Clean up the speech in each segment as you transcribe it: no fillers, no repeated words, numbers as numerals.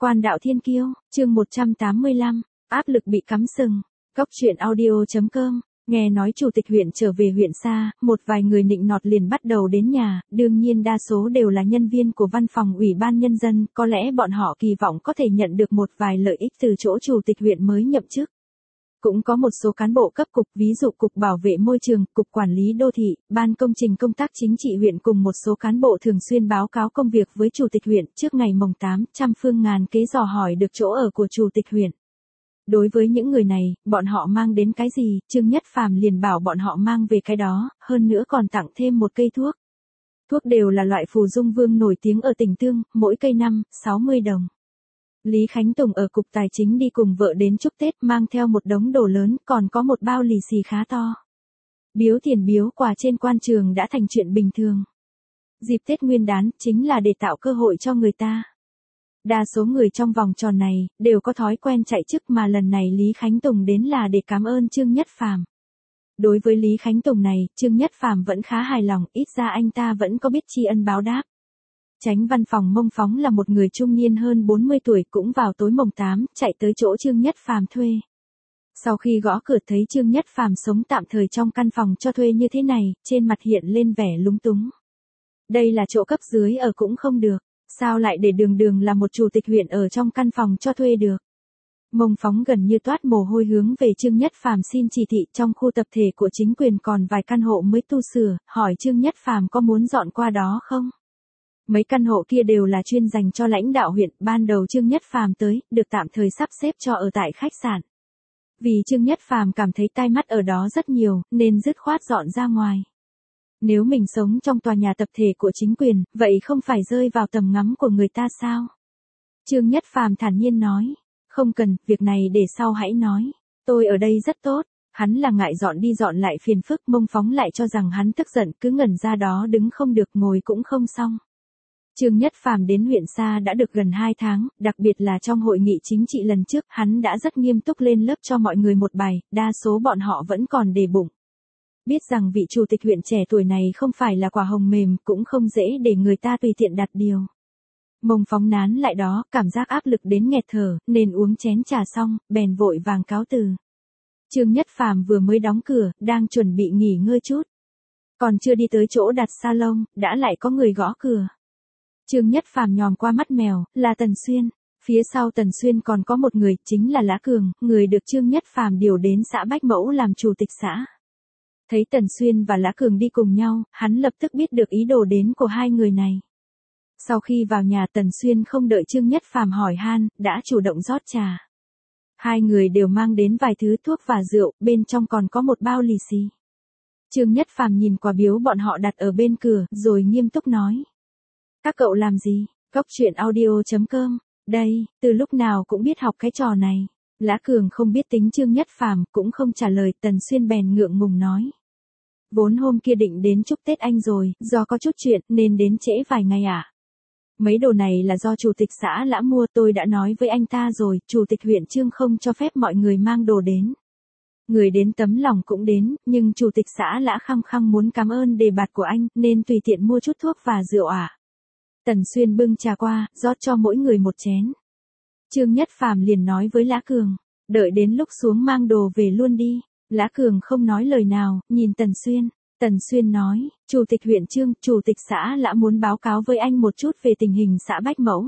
Quan đạo thiên kiêu, chương 185, áp lực bị cắm sừng. Cóc truyện audio.com. Nghe nói chủ tịch huyện trở về huyện xa, một vài người nịnh nọt liền bắt đầu đến nhà, đương nhiên đa số đều là nhân viên của văn phòng ủy ban nhân dân, có lẽ bọn họ kỳ vọng có thể nhận được một vài lợi ích từ chỗ chủ tịch huyện mới nhậm chức. Cũng có một số cán bộ cấp cục, ví dụ cục bảo vệ môi trường, cục quản lý đô thị, ban công trình công tác chính trị huyện cùng một số cán bộ thường xuyên báo cáo công việc với chủ tịch huyện trước ngày mồng 8, trăm phương ngàn kế dò hỏi được chỗ ở của chủ tịch huyện. Đối với những người này, bọn họ mang đến cái gì, Trương Nhất Phàm liền bảo bọn họ mang về cái đó, hơn nữa còn tặng thêm một cây thuốc. Thuốc đều là loại phù dung vương nổi tiếng ở tỉnh Tương, mỗi cây 60 đồng. Lý Khánh Tùng ở cục tài chính đi cùng vợ đến chúc Tết mang theo một đống đồ lớn, còn có một bao lì xì khá to. Biếu tiền biếu quà trên quan trường đã thành chuyện bình thường. Dịp Tết Nguyên đán chính là để tạo cơ hội cho người ta. Đa số người trong vòng tròn này đều có thói quen chạy chức, mà lần này Lý Khánh Tùng đến là để cảm ơn Trương Nhất Phàm. Đối với Lý Khánh Tùng này, Trương Nhất Phàm vẫn khá hài lòng, ít ra anh ta vẫn có biết tri ân báo đáp. Chánh văn phòng Mông Phóng là một người trung niên hơn 40 tuổi, cũng vào tối mồng 8, chạy tới chỗ Trương Nhất Phàm thuê. Sau khi gõ cửa thấy Trương Nhất Phàm sống tạm thời trong căn phòng cho thuê như thế này, trên mặt hiện lên vẻ lúng túng. Đây là chỗ cấp dưới ở cũng không được, sao lại để đường là một chủ tịch huyện ở trong căn phòng cho thuê được. Mông Phóng gần như toát mồ hôi hướng về Trương Nhất Phàm xin chỉ thị, trong khu tập thể của chính quyền còn vài căn hộ mới tu sửa, hỏi Trương Nhất Phàm có muốn dọn qua đó không. Mấy căn hộ kia đều là chuyên dành cho lãnh đạo huyện, ban đầu Trương Nhất Phàm tới, được tạm thời sắp xếp cho ở tại khách sạn. Vì Trương Nhất Phàm cảm thấy tai mắt ở đó rất nhiều, nên dứt khoát dọn ra ngoài. Nếu mình sống trong tòa nhà tập thể của chính quyền, vậy không phải rơi vào tầm ngắm của người ta sao? Trương Nhất Phàm thản nhiên nói, không cần, việc này để sau hãy nói. Tôi ở đây rất tốt. Hắn là ngại dọn đi dọn lại phiền phức, Mông Phóng lại cho rằng hắn tức giận, cứ ngẩn ra đó đứng không được, ngồi cũng không xong. Trương Nhất Phàm đến huyện xa đã được gần 2 tháng, đặc biệt là trong hội nghị chính trị lần trước, hắn đã rất nghiêm túc lên lớp cho mọi người một bài, đa số bọn họ vẫn còn đề bụng. Biết rằng vị chủ tịch huyện trẻ tuổi này không phải là quả hồng mềm, cũng không dễ để người ta tùy tiện đặt điều. Mông Phóng nán lại đó, cảm giác áp lực đến nghẹt thở, nên uống chén trà xong, bèn vội vàng cáo từ. Trương Nhất Phàm vừa mới đóng cửa, đang chuẩn bị nghỉ ngơi chút. Còn chưa đi tới chỗ đặt salon, đã lại có người gõ cửa. Trương Nhất Phàm nhòm qua mắt mèo, là Tần Xuyên. Phía sau Tần Xuyên còn có một người, chính là Lã Cường, người được Trương Nhất Phàm điều đến xã Bách Mẫu làm chủ tịch xã. Thấy Tần Xuyên và Lã Cường đi cùng nhau, hắn lập tức biết được ý đồ đến của hai người này. Sau khi vào nhà, Tần Xuyên không đợi Trương Nhất Phàm hỏi han, đã chủ động rót trà. Hai người đều mang đến vài thứ thuốc và rượu, bên trong còn có một bao lì xì. Trương Nhất Phàm nhìn quà biếu bọn họ đặt ở bên cửa, rồi nghiêm túc nói. Các cậu làm gì? Cóc truyện audio.com. Đây, từ lúc nào cũng biết học cái trò này. Lã Cường không biết tính Trương Nhất Phàm, cũng không trả lời, Tần Xuyên bèn ngượng ngùng nói. Vốn hôm kia định đến chúc Tết anh rồi, do có chút chuyện nên đến trễ vài ngày ạ. Mấy đồ này là do chủ tịch xã Lã mua, tôi đã nói với anh ta rồi, chủ tịch huyện Trương không cho phép mọi người mang đồ đến. Người đến tấm lòng cũng đến, nhưng chủ tịch xã Lã khăng khăng muốn cảm ơn đề bạt của anh, nên tùy tiện mua chút thuốc và rượu ạ. Tần Xuyên bưng trà qua, rót cho mỗi người một chén. Trương Nhất Phàm liền nói với Lã Cường, đợi đến lúc xuống mang đồ về luôn đi. Lã Cường không nói lời nào, nhìn Tần Xuyên. Tần Xuyên nói, chủ tịch huyện Trương, chủ tịch xã Lã muốn báo cáo với anh một chút về tình hình xã Bách Mẫu.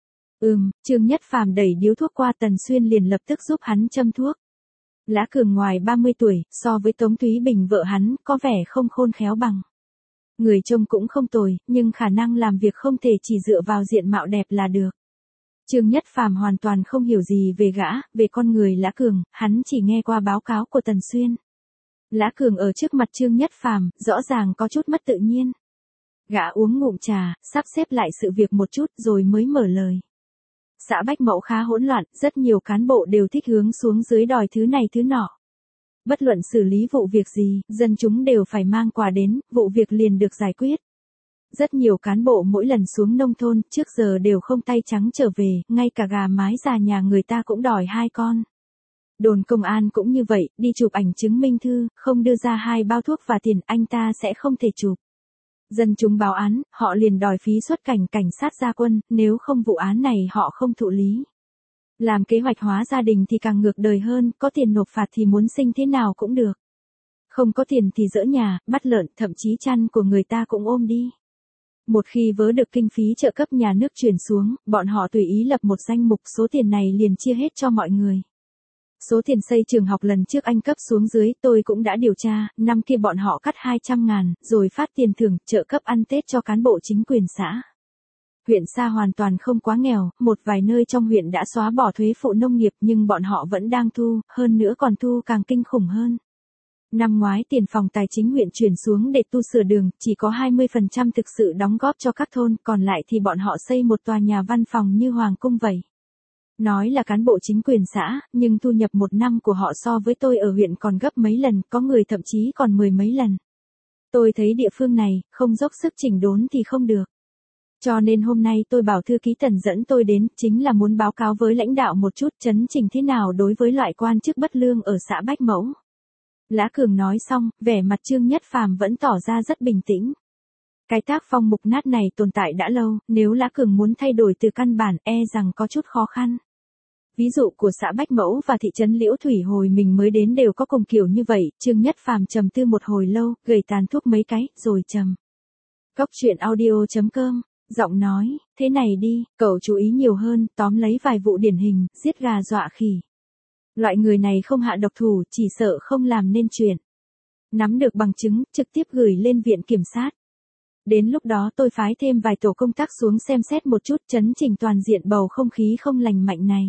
Trương Nhất Phàm đẩy điếu thuốc qua, Tần Xuyên liền lập tức giúp hắn châm thuốc. Lã Cường ngoài 30 tuổi, so với Tống Thúy Bình vợ hắn, có vẻ không khôn khéo bằng. Người trông cũng không tồi, nhưng khả năng làm việc không thể chỉ dựa vào diện mạo đẹp là được. Trương Nhất Phàm hoàn toàn không hiểu gì về gã, về con người Lã Cường, hắn chỉ nghe qua báo cáo của Tần Xuyên. Lã Cường ở trước mặt Trương Nhất Phàm, rõ ràng có chút mất tự nhiên. Gã uống ngụm trà, sắp xếp lại sự việc một chút rồi mới mở lời. Xã Bách Mẫu khá hỗn loạn, rất nhiều cán bộ đều thích hướng xuống dưới đòi thứ này thứ nọ. Bất luận xử lý vụ việc gì, dân chúng đều phải mang quà đến, vụ việc liền được giải quyết. Rất nhiều cán bộ mỗi lần xuống nông thôn, trước giờ đều không tay trắng trở về, ngay cả gà mái già nhà người ta cũng đòi 2 con. Đồn công an cũng như vậy, đi chụp ảnh chứng minh thư, không đưa ra 2 bao thuốc và tiền, anh ta sẽ không thể chụp. Dân chúng báo án, họ liền đòi phí xuất cảnh cảnh sát ra quân, nếu không vụ án này họ không thụ lý. Làm kế hoạch hóa gia đình thì càng ngược đời hơn, có tiền nộp phạt thì muốn sinh thế nào cũng được. Không có tiền thì dỡ nhà, bắt lợn, thậm chí chăn của người ta cũng ôm đi. Một khi vớ được kinh phí trợ cấp nhà nước chuyển xuống, bọn họ tùy ý lập một danh mục, số tiền này liền chia hết cho mọi người. Số tiền xây trường học lần trước anh cấp xuống dưới, tôi cũng đã điều tra, năm kia bọn họ cắt 200.000, rồi phát tiền thưởng, trợ cấp ăn Tết cho cán bộ chính quyền xã. Huyện Sa hoàn toàn không quá nghèo, một vài nơi trong huyện đã xóa bỏ thuế phụ nông nghiệp nhưng bọn họ vẫn đang thu, hơn nữa còn thu càng kinh khủng hơn. Năm ngoái tiền phòng tài chính huyện chuyển xuống để tu sửa đường, chỉ có 20% thực sự đóng góp cho các thôn, còn lại thì bọn họ xây một tòa nhà văn phòng như hoàng cung vậy. Nói là cán bộ chính quyền xã, nhưng thu nhập một năm của họ so với tôi ở huyện còn gấp mấy lần, có người thậm chí còn 10 mấy lần. Tôi thấy địa phương này, không dốc sức chỉnh đốn thì không được. Cho nên hôm nay tôi bảo thư ký Tần dẫn tôi đến, chính là muốn báo cáo với lãnh đạo một chút chấn chỉnh thế nào đối với loại quan chức bất lương ở xã Bách Mẫu. Lã Cường nói xong, vẻ mặt Trương Nhất Phàm vẫn tỏ ra rất bình tĩnh. Cái tác phong mục nát này tồn tại đã lâu, nếu Lã Cường muốn thay đổi từ căn bản rằng có chút khó khăn. Ví dụ của xã Bách Mẫu và thị trấn Liễu Thủy hồi mình mới đến đều có cùng kiểu như vậy, Trương Nhất Phàm trầm tư một hồi lâu, gầy tàn thuốc mấy cái, rồi trầm. Cóc truyện audio.com, giọng nói, thế này đi, cậu chú ý nhiều hơn, tóm lấy vài vụ điển hình, giết gà dọa khỉ. Loại người này không hạ độc thủ, chỉ sợ không làm nên chuyện. Nắm được bằng chứng, trực tiếp gửi lên viện kiểm sát. Đến lúc đó tôi phái thêm vài tổ công tác xuống xem xét một chút chấn chỉnh toàn diện bầu không khí không lành mạnh này.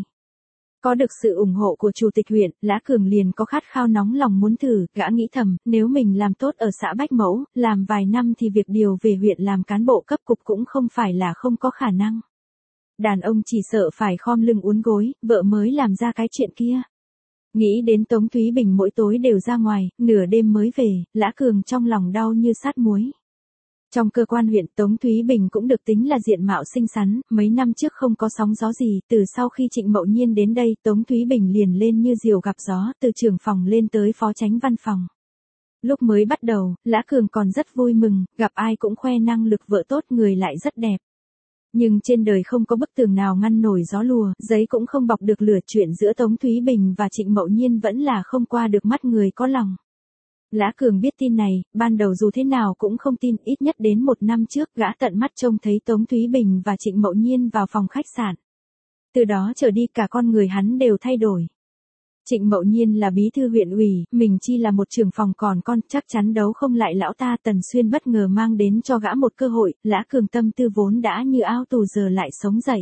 Có được sự ủng hộ của chủ tịch huyện, Lã Cường liền có khát khao nóng lòng muốn thử, gã nghĩ thầm, nếu mình làm tốt ở xã Bách Mẫu, làm vài năm thì việc điều về huyện làm cán bộ cấp cục cũng không phải là không có khả năng. Đàn ông chỉ sợ phải khom lưng uốn gối, vợ mới làm ra cái chuyện kia. Nghĩ đến Tống Thúy Bình mỗi tối đều ra ngoài, nửa đêm mới về, Lã Cường trong lòng đau như sát muối. Trong cơ quan huyện Tống Thúy Bình cũng được tính là diện mạo xinh xắn, mấy năm trước không có sóng gió gì, từ sau khi Trịnh Mậu Nhiên đến đây Tống Thúy Bình liền lên như diều gặp gió, từ trưởng phòng lên tới phó chánh văn phòng. Lúc mới bắt đầu, Lã Cường còn rất vui mừng, gặp ai cũng khoe năng lực vợ tốt người lại rất đẹp. Nhưng trên đời không có bức tường nào ngăn nổi gió lùa, giấy cũng không bọc được lửa, chuyện giữa Tống Thúy Bình và Trịnh Mậu Nhiên vẫn là không qua được mắt người có lòng. Lã Cường biết tin này, ban đầu dù thế nào cũng không tin, ít nhất đến một năm trước gã tận mắt trông thấy Tống Thúy Bình và Trịnh Mậu Nhiên vào phòng khách sạn. Từ đó trở đi cả con người hắn đều thay đổi. Trịnh Mậu Nhiên là bí thư huyện ủy, mình chi là một trưởng phòng còn con, chắc chắn đấu không lại lão ta. Tần Xuyên bất ngờ mang đến cho gã một cơ hội, Lã Cường tâm tư vốn đã như ao tù giờ lại sống dậy.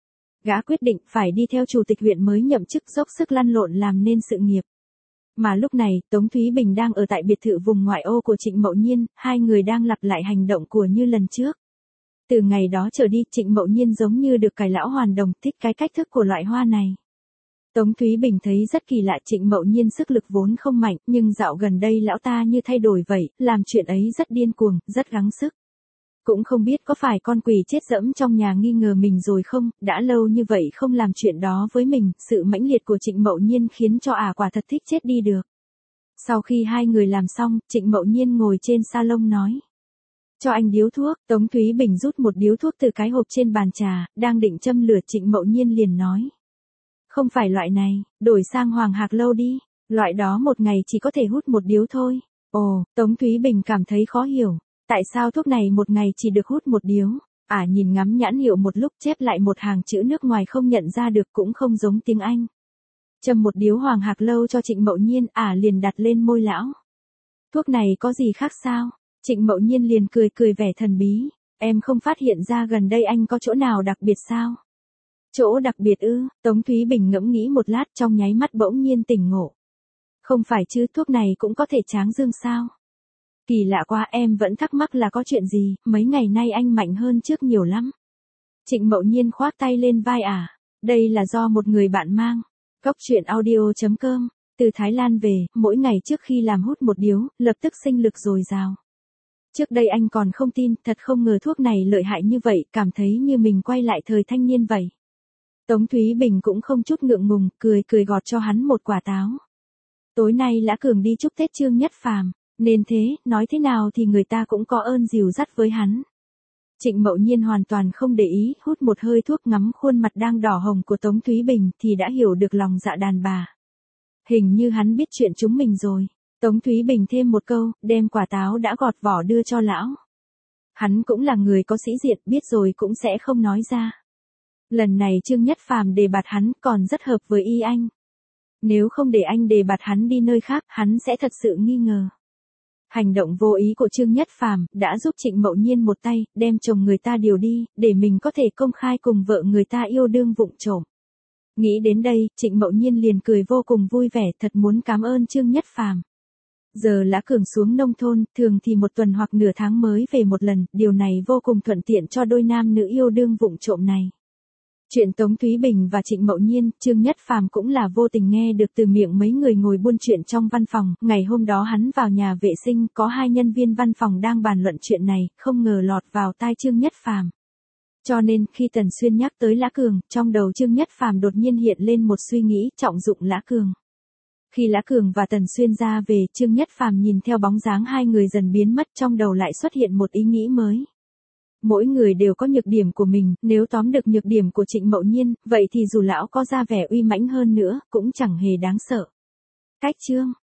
Gã quyết định phải đi theo chủ tịch huyện mới nhậm chức dốc sức lăn lộn làm nên sự nghiệp. Mà lúc này, Tống Thúy Bình đang ở tại biệt thự vùng ngoại ô của Trịnh Mậu Nhiên, hai người đang lặp lại hành động của như lần trước. Từ ngày đó trở đi, Trịnh Mậu Nhiên giống như được cải lão hoàn đồng, thích cái cách thức của loại hoa này. Tống Thúy Bình thấy rất kỳ lạ, Trịnh Mậu Nhiên sức lực vốn không mạnh, nhưng dạo gần đây lão ta như thay đổi vậy, làm chuyện ấy rất điên cuồng, rất gắng sức. Cũng không biết có phải con quỷ chết dẫm trong nhà nghi ngờ mình rồi không, đã lâu như vậy không làm chuyện đó với mình, sự mãnh liệt của Trịnh Mậu Nhiên khiến cho quả thật thích chết đi được. Sau khi hai người làm xong, Trịnh Mậu Nhiên ngồi trên salon nói. Cho anh điếu thuốc, Tống Thúy Bình rút một điếu thuốc từ cái hộp trên bàn trà, đang định châm lửa Trịnh Mậu Nhiên liền nói. Không phải loại này, đổi sang Hoàng Hạc Lâu đi, loại đó một ngày chỉ có thể hút một điếu thôi. Ồ, Tống Thúy Bình cảm thấy khó hiểu. Tại sao thuốc này một ngày chỉ được hút một điếu? Nhìn ngắm nhãn hiệu một lúc chép lại một hàng chữ nước ngoài không nhận ra được cũng không giống tiếng Anh. Châm một điếu Hoàng Hạc Lâu cho Trịnh Mậu Nhiên, liền đặt lên môi lão. Thuốc này có gì khác sao? Trịnh Mậu Nhiên liền cười cười vẻ thần bí. Em không phát hiện ra gần đây anh có chỗ nào đặc biệt sao? Chỗ đặc biệt ư? Tống Thúy Bình ngẫm nghĩ một lát trong nháy mắt bỗng nhiên tỉnh ngộ. Không phải chứ, thuốc này cũng có thể tráng dương sao? Kỳ lạ quá, em vẫn thắc mắc là có chuyện gì, mấy ngày nay anh mạnh hơn trước nhiều lắm. Trịnh Mậu Nhiên khoác tay lên vai đây là do một người bạn mang. Cóc truyện audio.com, từ Thái Lan về, mỗi ngày trước khi làm hút một điếu, lập tức sinh lực dồi dào. Trước đây anh còn không tin, thật không ngờ thuốc này lợi hại như vậy, cảm thấy như mình quay lại thời thanh niên vậy. Tống Thúy Bình cũng không chút ngượng ngùng, cười gọt cho hắn một quả táo. Tối nay Lã Cường đi chúc Tết Trương Nhất Phàm. Nên thế, nói thế nào thì người ta cũng có ơn dìu dắt với hắn. Trịnh Mậu Nhiên hoàn toàn không để ý, hút một hơi thuốc ngắm khuôn mặt đang đỏ hồng của Tống Thúy Bình thì đã hiểu được lòng dạ đàn bà. Hình như hắn biết chuyện chúng mình rồi. Tống Thúy Bình thêm một câu, đem quả táo đã gọt vỏ đưa cho lão. Hắn cũng là người có sĩ diện, biết rồi cũng sẽ không nói ra. Lần này Trương Nhất Phàm đề bạt hắn còn rất hợp với y anh. Nếu không để anh đề bạt hắn đi nơi khác, hắn sẽ thật sự nghi ngờ. Hành động vô ý của Trương Nhất Phàm đã giúp Trịnh Mậu Nhiên một tay, đem chồng người ta điều đi, để mình có thể công khai cùng vợ người ta yêu đương vụng trộm. Nghĩ đến đây, Trịnh Mậu Nhiên liền cười vô cùng vui vẻ, thật muốn cảm ơn Trương Nhất Phàm. Giờ Lã Cường xuống nông thôn, thường thì một tuần hoặc nửa tháng mới về một lần, điều này vô cùng thuận tiện cho đôi nam nữ yêu đương vụng trộm này. Chuyện Tống Thúy Bình và Trịnh Mậu Nhiên, Trương Nhất Phàm cũng là vô tình nghe được từ miệng mấy người ngồi buôn chuyện trong văn phòng. Ngày hôm đó hắn vào nhà vệ sinh, có hai nhân viên văn phòng đang bàn luận chuyện này, không ngờ lọt vào tai Trương Nhất Phàm. Cho nên, khi Tần Xuyên nhắc tới Lã Cường, trong đầu Trương Nhất Phàm đột nhiên hiện lên một suy nghĩ, trọng dụng Lã Cường. Khi Lã Cường và Tần Xuyên ra về, Trương Nhất Phàm nhìn theo bóng dáng hai người dần biến mất, trong đầu lại xuất hiện một ý nghĩ mới. Mỗi người đều có nhược điểm của mình, nếu tóm được nhược điểm của Trịnh Mậu Nhiên, vậy thì dù lão có ra vẻ uy mãnh hơn nữa, cũng chẳng hề đáng sợ. Cách chương